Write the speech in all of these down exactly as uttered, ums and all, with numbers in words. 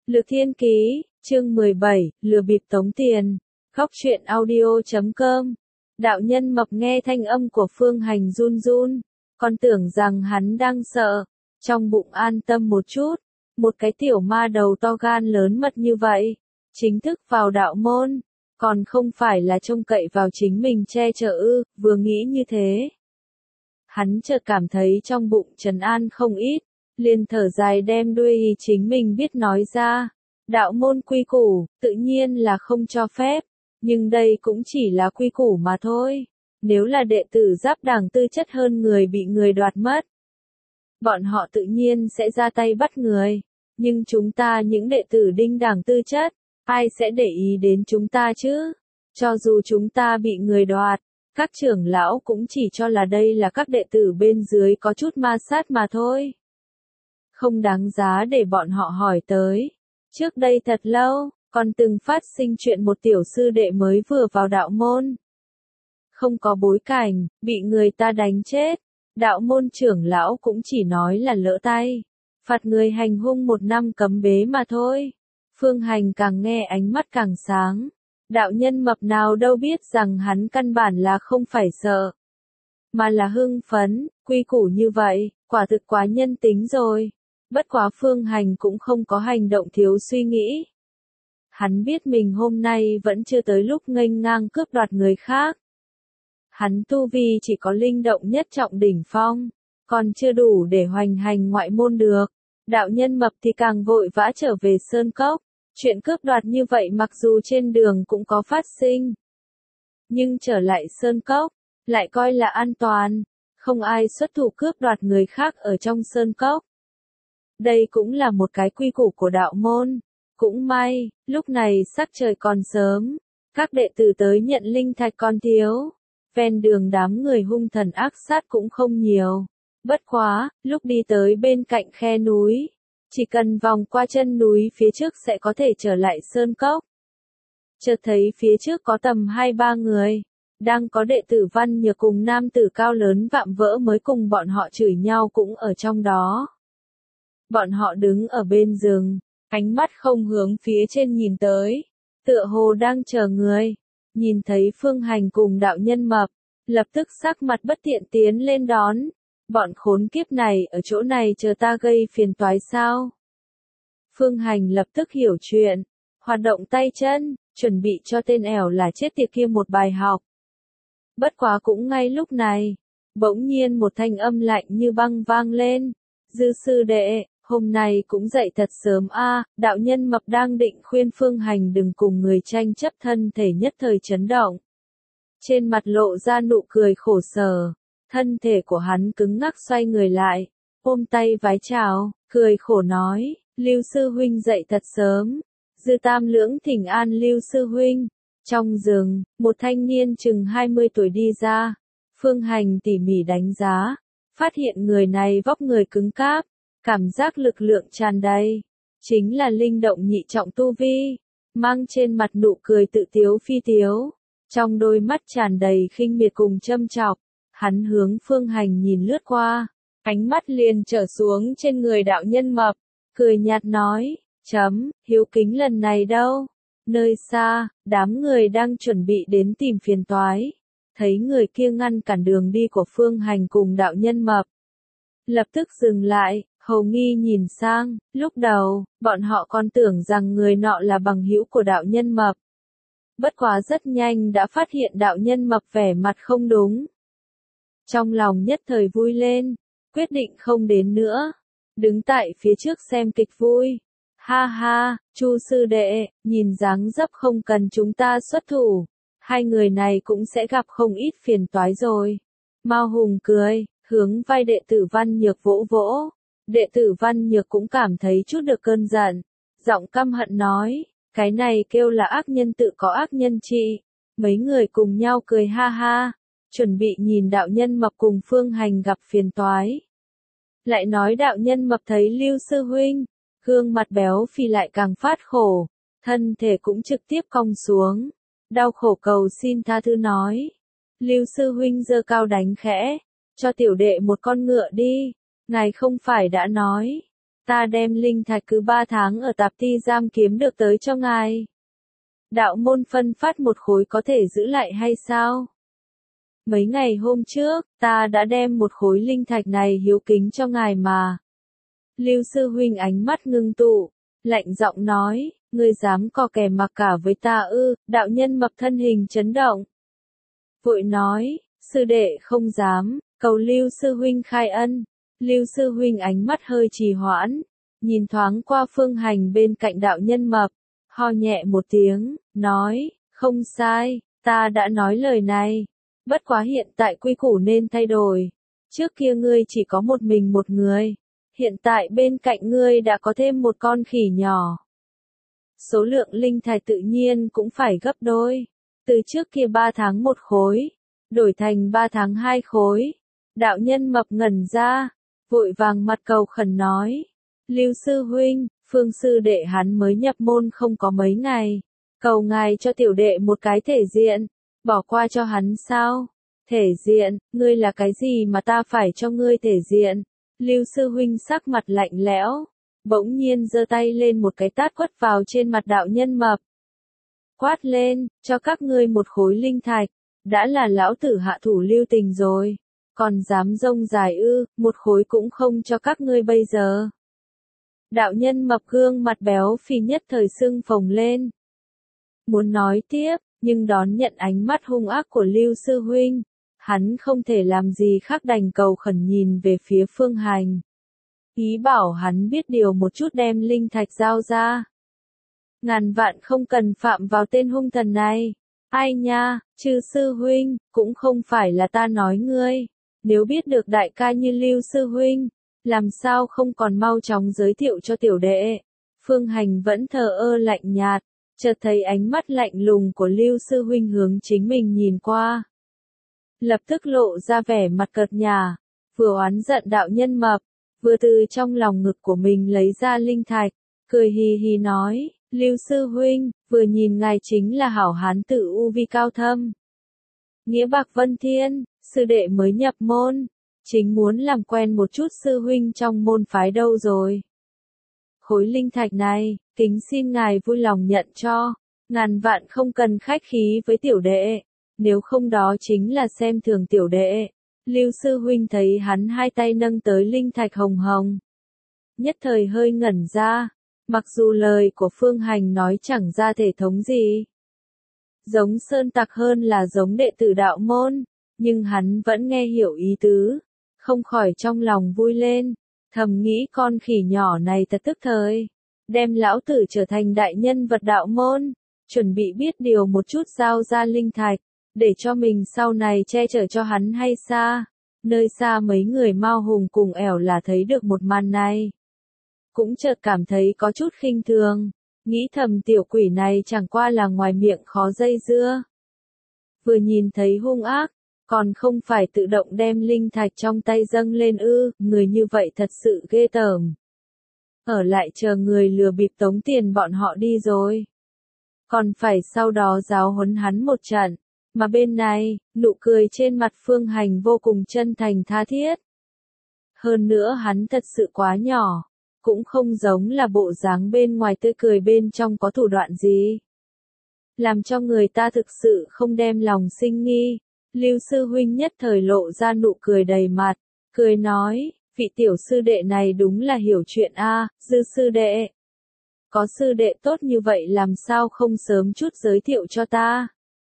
Lược Thiên Ký, chương mười bảy, lừa bịp tống tiền. Góc truyện audio chấm com. Đạo nhân mập nghe thanh âm của Phương Hành run run, còn tưởng rằng hắn đang sợ, trong bụng an tâm một chút, một cái tiểu ma đầu to gan lớn mật như vậy, chính thức vào đạo môn, còn không phải là trông cậy vào chính mình che chở ư, vừa nghĩ như thế. Hắn chợt cảm thấy trong bụng trấn an không ít, liền thở dài đem đuôi ý chính mình biết nói ra. Đạo môn quy củ, tự nhiên là không cho phép, nhưng đây cũng chỉ là quy củ mà thôi. Nếu là đệ tử giáp đảng tư chất hơn người bị người đoạt mất, bọn họ tự nhiên sẽ ra tay bắt người. Nhưng chúng ta những đệ tử đinh đảng tư chất, ai sẽ để ý đến chúng ta chứ? Cho dù chúng ta bị người đoạt, các trưởng lão cũng chỉ cho là đây là các đệ tử bên dưới có chút ma sát mà thôi. Không đáng giá để bọn họ hỏi tới. Trước đây thật lâu, còn từng phát sinh chuyện một tiểu sư đệ mới vừa vào đạo môn. Không có bối cảnh, bị người ta đánh chết. Đạo môn trưởng lão cũng chỉ nói là lỡ tay. Phạt người hành hung một năm cấm bế mà thôi. Phương Hành càng nghe ánh mắt càng sáng. Đạo nhân mập nào đâu biết rằng hắn căn bản là không phải sợ, mà là hưng phấn, quy củ như vậy, quả thực quá nhân tính rồi. Bất quá Phương Hành cũng không có hành động thiếu suy nghĩ. Hắn biết mình hôm nay vẫn chưa tới lúc nghênh ngang cướp đoạt người khác. Hắn tu vi chỉ có linh động nhất trọng đỉnh phong, còn chưa đủ để hoành hành ngoại môn được. Đạo nhân mập thì càng vội vã trở về Sơn Cốc. Chuyện cướp đoạt như vậy mặc dù trên đường cũng có phát sinh, nhưng trở lại Sơn Cốc, lại coi là an toàn, không ai xuất thủ cướp đoạt người khác ở trong Sơn Cốc. Đây cũng là một cái quy củ của đạo môn. Cũng may, lúc này sắc trời còn sớm, các đệ tử tới nhận linh thạch còn thiếu. Ven đường đám người hung thần ác sát cũng không nhiều. Bất quá, lúc đi tới bên cạnh khe núi, chỉ cần vòng qua chân núi phía trước sẽ có thể trở lại Sơn Cốc. Chợt thấy phía trước có tầm hai ba người, đang có đệ tử Văn Nhược cùng nam tử cao lớn vạm vỡ mới cùng bọn họ chửi nhau cũng ở trong đó. Bọn họ đứng ở bên rừng, ánh mắt không hướng phía trên nhìn tới, tựa hồ đang chờ người. Nhìn thấy Phương Hành cùng đạo nhân mập, lập tức sắc mặt bất thiện tiến lên đón. Bọn khốn kiếp này ở chỗ này chờ ta gây phiền toái sao? Phương Hành lập tức hiểu chuyện, hoạt động tay chân, chuẩn bị cho tên ẻo là chết tiệt kia một bài học. Bất quá cũng ngay lúc này, bỗng nhiên một thanh âm lạnh như băng vang lên. Dư sư đệ, hôm nay cũng dậy thật sớm a. Đạo nhân mập đang định khuyên Phương Hành đừng cùng người tranh chấp, thân thể nhất thời chấn động. Trên mặt lộ ra nụ cười khổ sở, thân thể của hắn cứng ngắc xoay người lại, ôm tay vái chào, cười khổ nói, Lưu sư huynh dậy thật sớm. Dư Tam Lưỡng thỉnh an Lưu sư huynh. Trong rừng, một thanh niên chừng hai mươi tuổi đi ra. Phương Hành tỉ mỉ đánh giá, phát hiện người này vóc người cứng cáp, cảm giác lực lượng tràn đầy, chính là linh động nhị trọng tu vi, mang trên mặt nụ cười tự tiếu phi tiếu, trong đôi mắt tràn đầy khinh miệt cùng châm chọc. Hắn hướng Phương Hành nhìn lướt qua, ánh mắt liền trở xuống trên người đạo nhân mập, cười nhạt nói, chấm, hiếu kính lần này đâu? Nơi xa, đám người đang chuẩn bị đến tìm phiền toái, thấy người kia ngăn cản đường đi của Phương Hành cùng đạo nhân mập, lập tức dừng lại, hầu nghi nhìn sang. Lúc đầu, bọn họ còn tưởng rằng người nọ là bằng hữu của đạo nhân mập. Bất quá rất nhanh đã phát hiện đạo nhân mập vẻ mặt không đúng. Trong lòng nhất thời vui lên, quyết định không đến nữa, đứng tại phía trước xem kịch vui. Ha ha, Chu sư đệ, nhìn dáng dấp không cần chúng ta xuất thủ, hai người này cũng sẽ gặp không ít phiền toái rồi. Mao Hùng cười, hướng vai đệ tử Văn Nhược vỗ vỗ. Đệ tử Văn Nhược cũng cảm thấy chút được cơn giận, giọng căm hận nói, cái này kêu là ác nhân tự có ác nhân trị. Mấy người cùng nhau cười ha ha, chuẩn bị nhìn đạo nhân mập cùng Phương Hành gặp phiền toái. Lại nói đạo nhân mập thấy Lưu sư huynh, gương mặt béo phì lại càng phát khổ, thân thể cũng trực tiếp cong xuống, đau khổ cầu xin tha thứ nói, Lưu sư huynh giơ cao đánh khẽ, cho tiểu đệ một con ngựa đi, ngài không phải đã nói, ta đem linh thạch cứ ba tháng ở tạp ti giam kiếm được tới cho ngài. Đạo môn phân phát một khối có thể giữ lại hay sao? Mấy ngày hôm trước, ta đã đem một khối linh thạch này hiếu kính cho ngài mà. Lưu sư huynh ánh mắt ngưng tụ, lạnh giọng nói, ngươi dám cò kè mặc cả với ta ư? Đạo nhân mập thân hình chấn động. Vội nói, sư đệ không dám, cầu Lưu sư huynh khai ân. Lưu sư huynh ánh mắt hơi trì hoãn, nhìn thoáng qua Phương Hành bên cạnh đạo nhân mập, ho nhẹ một tiếng, nói, không sai, ta đã nói lời này. Bất quá hiện tại quy củ nên thay đổi. Trước kia ngươi chỉ có một mình một người. Hiện tại bên cạnh ngươi đã có thêm một con khỉ nhỏ. Số lượng linh thạch tự nhiên cũng phải gấp đôi. Từ trước kia ba tháng một khối, đổi thành ba tháng hai khối. Đạo nhân mập ngẩn ra, vội vàng mặt cầu khẩn nói. Lưu sư huynh, Phương sư đệ hắn mới nhập môn không có mấy ngày. Cầu ngài cho tiểu đệ một cái thể diện. Bỏ qua cho hắn sao? Thể diện, ngươi là cái gì mà ta phải cho ngươi thể diện? Lưu sư huynh sắc mặt lạnh lẽo, bỗng nhiên giơ tay lên một cái tát quất vào trên mặt đạo nhân mập. Quát lên, cho các ngươi một khối linh thạch, đã là lão tử hạ thủ lưu tình rồi, còn dám rông dài ư, một khối cũng không cho các ngươi bây giờ. Đạo nhân mập gương mặt béo phì nhất thời sưng phồng lên. Muốn nói tiếp, nhưng đón nhận ánh mắt hung ác của Lưu sư huynh, hắn không thể làm gì khác đành cầu khẩn nhìn về phía Phương Hành. Ý bảo hắn biết điều một chút đem linh thạch giao ra. Ngàn vạn không cần phạm vào tên hung thần này. Ai nha, chư sư huynh, cũng không phải là ta nói ngươi. Nếu biết được đại ca như Lưu sư huynh, làm sao không còn mau chóng giới thiệu cho tiểu đệ. Phương Hành vẫn thờ ơ lạnh nhạt, chợt thấy ánh mắt lạnh lùng của Lưu sư huynh hướng chính mình nhìn qua. Lập tức lộ ra vẻ mặt cợt nhả, vừa oán giận đạo nhân mập, vừa từ trong lòng ngực của mình lấy ra linh thạch, cười hì hì nói, Lưu sư huynh, vừa nhìn ngài chính là hảo hán tử u vi cao thâm. Nghĩa bạc vân thiên, sư đệ mới nhập môn, chính muốn làm quen một chút sư huynh trong môn phái đâu rồi. Khối linh thạch này, kính xin ngài vui lòng nhận cho, ngàn vạn không cần khách khí với tiểu đệ. Nếu không đó chính là xem thường tiểu đệ. Lưu sư huynh thấy hắn hai tay nâng tới linh thạch hồng hồng. Nhất thời hơi ngẩn ra, mặc dù lời của Phương Hành nói chẳng ra thể thống gì. Giống sơn tặc hơn là giống đệ tử đạo môn, nhưng hắn vẫn nghe hiểu ý tứ, không khỏi trong lòng vui lên, thầm nghĩ con khỉ nhỏ này thật tức thời, đem lão tử trở thành đại nhân vật đạo môn, chuẩn bị biết điều một chút giao ra linh thạch. Để cho mình sau này che chở cho hắn hay xa. Nơi xa mấy người Mao Hùng cùng ẻo là thấy được một màn này. Cũng chợt cảm thấy có chút khinh thường. Nghĩ thầm tiểu quỷ này chẳng qua là ngoài miệng khó dây dưa. Vừa nhìn thấy hung ác, còn không phải tự động đem linh thạch trong tay dâng lên ư, người như vậy thật sự ghê tởm. Ở lại chờ người lừa bịp tống tiền bọn họ đi rồi. Còn phải sau đó giáo huấn hắn một trận. Mà bên này, nụ cười trên mặt Phương Hành vô cùng chân thành tha thiết. Hơn nữa hắn thật sự quá nhỏ, cũng không giống là bộ dáng bên ngoài tươi cười bên trong có thủ đoạn gì. Làm cho người ta thực sự không đem lòng sinh nghi. Lưu sư huynh nhất thời lộ ra nụ cười đầy mặt, cười nói, vị tiểu sư đệ này đúng là hiểu chuyện a, Dư sư đệ. Có sư đệ tốt như vậy làm sao không sớm chút giới thiệu cho ta.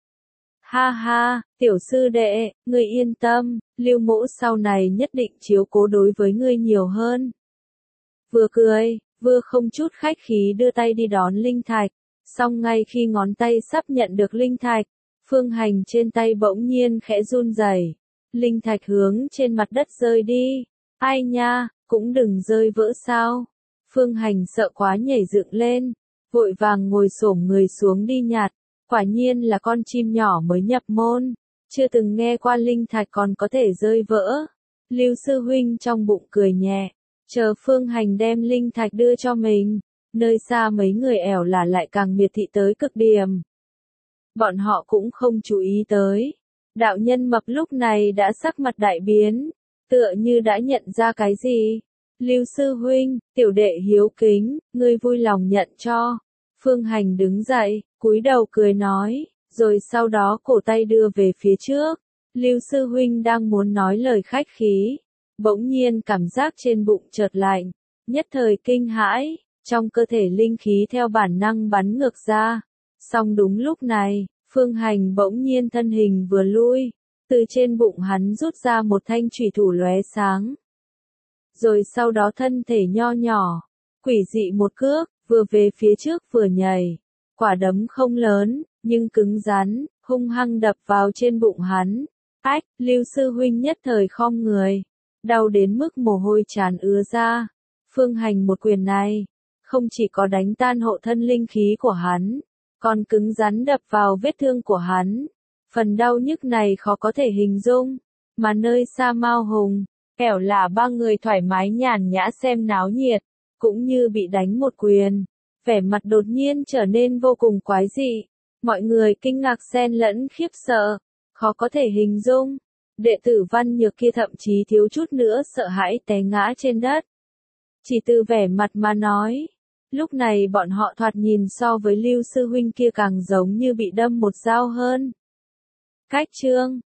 Ha ha, tiểu sư đệ, ngươi yên tâm, Lưu mỗ sau này nhất định chiếu cố đối với ngươi nhiều hơn. Vừa cười, vừa không chút khách khí đưa tay đi đón linh thạch, song ngay khi ngón tay sắp nhận được linh thạch, Phương Hành trên tay bỗng nhiên khẽ run rẩy, linh thạch hướng trên mặt đất rơi đi. Ai nha, cũng đừng rơi vỡ sao. Phương Hành sợ quá nhảy dựng lên, vội vàng ngồi xổm người xuống đi nhặt. Quả nhiên là con chim nhỏ mới nhập môn, chưa từng nghe qua linh thạch còn có thể rơi vỡ. Lưu sư huynh trong bụng cười nhẹ, chờ Phương Hành đem linh thạch đưa cho mình, nơi xa mấy người ẻo là lại càng miệt thị tới cực điểm. Bọn họ cũng không chú ý tới. Đạo nhân mập lúc này đã sắc mặt đại biến, tựa như đã nhận ra cái gì. Lưu sư huynh, tiểu đệ hiếu kính, ngươi vui lòng nhận cho. Phương Hành đứng dậy, cúi đầu cười nói, rồi sau đó cổ tay đưa về phía trước. Lưu sư huynh đang muốn nói lời khách khí, bỗng nhiên cảm giác trên bụng chợt lạnh, nhất thời kinh hãi, trong cơ thể linh khí theo bản năng bắn ngược ra. Song đúng lúc này, Phương Hành bỗng nhiên thân hình vừa lui, từ trên bụng hắn rút ra một thanh chủy thủ lóe sáng. Rồi sau đó thân thể nho nhỏ, quỷ dị một cước, vừa về phía trước vừa nhảy. Quả đấm không lớn, nhưng cứng rắn, hung hăng đập vào trên bụng hắn. Ách, Lưu sư huynh nhất thời khom người, đau đến mức mồ hôi tràn ứa ra. Phương Hành một quyền này, không chỉ có đánh tan hộ thân linh khí của hắn, còn cứng rắn đập vào vết thương của hắn. Phần đau nhức này khó có thể hình dung, mà nơi xa Mao Hùng, Kẻo là ba người thoải mái nhàn nhã xem náo nhiệt, cũng như bị đánh một quyền, vẻ mặt đột nhiên trở nên vô cùng quái dị. Mọi người kinh ngạc xen lẫn khiếp sợ, khó có thể hình dung. Đệ tử Văn Nhược kia thậm chí thiếu chút nữa sợ hãi té ngã trên đất. Chỉ từ vẻ mặt mà nói, lúc này bọn họ thoạt nhìn so với Lưu sư huynh kia càng giống như bị đâm một dao hơn. Cách chương